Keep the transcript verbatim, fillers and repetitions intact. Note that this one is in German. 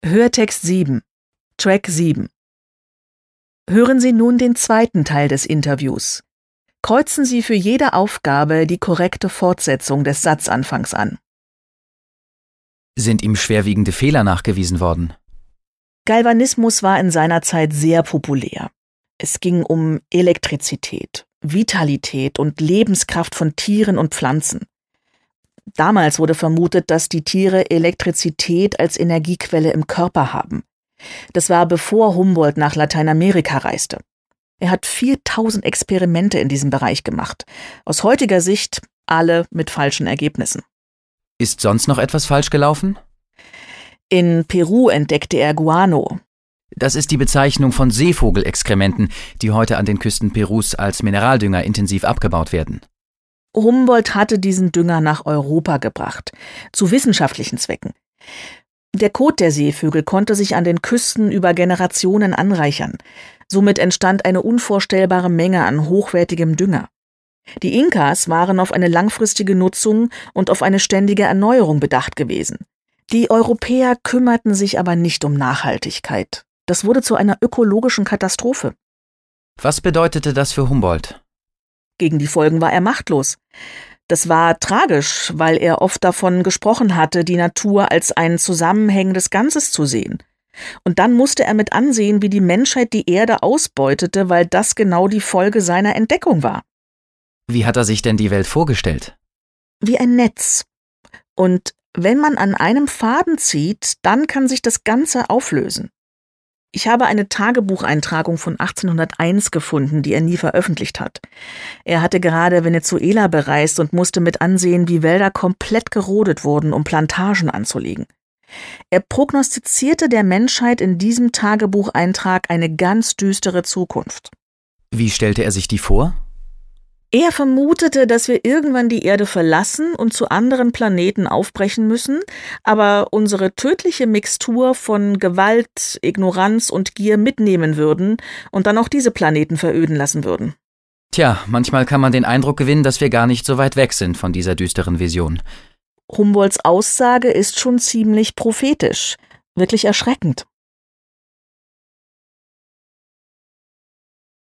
Hörtext sieben, Track sieben. Hören Sie nun den zweiten Teil des Interviews. Kreuzen Sie für jede Aufgabe die korrekte Fortsetzung des Satzanfangs an. Sind ihm schwerwiegende Fehler nachgewiesen worden? Galvanismus war in seiner Zeit sehr populär. Es ging um Elektrizität, Vitalität und Lebenskraft von Tieren und Pflanzen. Damals wurde vermutet, dass die Tiere Elektrizität als Energiequelle im Körper haben. Das war bevor Humboldt nach Lateinamerika reiste. Er hat viertausend Experimente in diesem Bereich gemacht. Aus heutiger Sicht alle mit falschen Ergebnissen. Ist sonst noch etwas falsch gelaufen? In Peru entdeckte er Guano. Das ist die Bezeichnung von Seevogelexkrementen, die heute an den Küsten Perus als Mineraldünger intensiv abgebaut werden. Humboldt hatte diesen Dünger nach Europa gebracht, zu wissenschaftlichen Zwecken. Der Kot der Seevögel konnte sich an den Küsten über Generationen anreichern. Somit entstand eine unvorstellbare Menge an hochwertigem Dünger. Die Inkas waren auf eine langfristige Nutzung und auf eine ständige Erneuerung bedacht gewesen. Die Europäer kümmerten sich aber nicht um Nachhaltigkeit. Das wurde zu einer ökologischen Katastrophe. Was bedeutete das für Humboldt? Gegen die Folgen war er machtlos. Das war tragisch, weil er oft davon gesprochen hatte, die Natur als ein zusammenhängendes Ganzes zu sehen. Und dann musste er mit ansehen, wie die Menschheit die Erde ausbeutete, weil das genau die Folge seiner Entdeckung war. Wie hat er sich denn die Welt vorgestellt? Wie ein Netz. Und wenn man an einem Faden zieht, dann kann sich das Ganze auflösen. Ich habe eine Tagebucheintragung von achtzehnhunderteins gefunden, die er nie veröffentlicht hat. Er hatte gerade Venezuela bereist und musste mit ansehen, wie Wälder komplett gerodet wurden, um Plantagen anzulegen. Er prognostizierte der Menschheit in diesem Tagebucheintrag eine ganz düstere Zukunft. Wie stellte er sich die vor? Er vermutete, dass wir irgendwann die Erde verlassen und zu anderen Planeten aufbrechen müssen, aber unsere tödliche Mixtur von Gewalt, Ignoranz und Gier mitnehmen würden und dann auch diese Planeten veröden lassen würden. Tja, manchmal kann man den Eindruck gewinnen, dass wir gar nicht so weit weg sind von dieser düsteren Vision. Humboldts Aussage ist schon ziemlich prophetisch, wirklich erschreckend.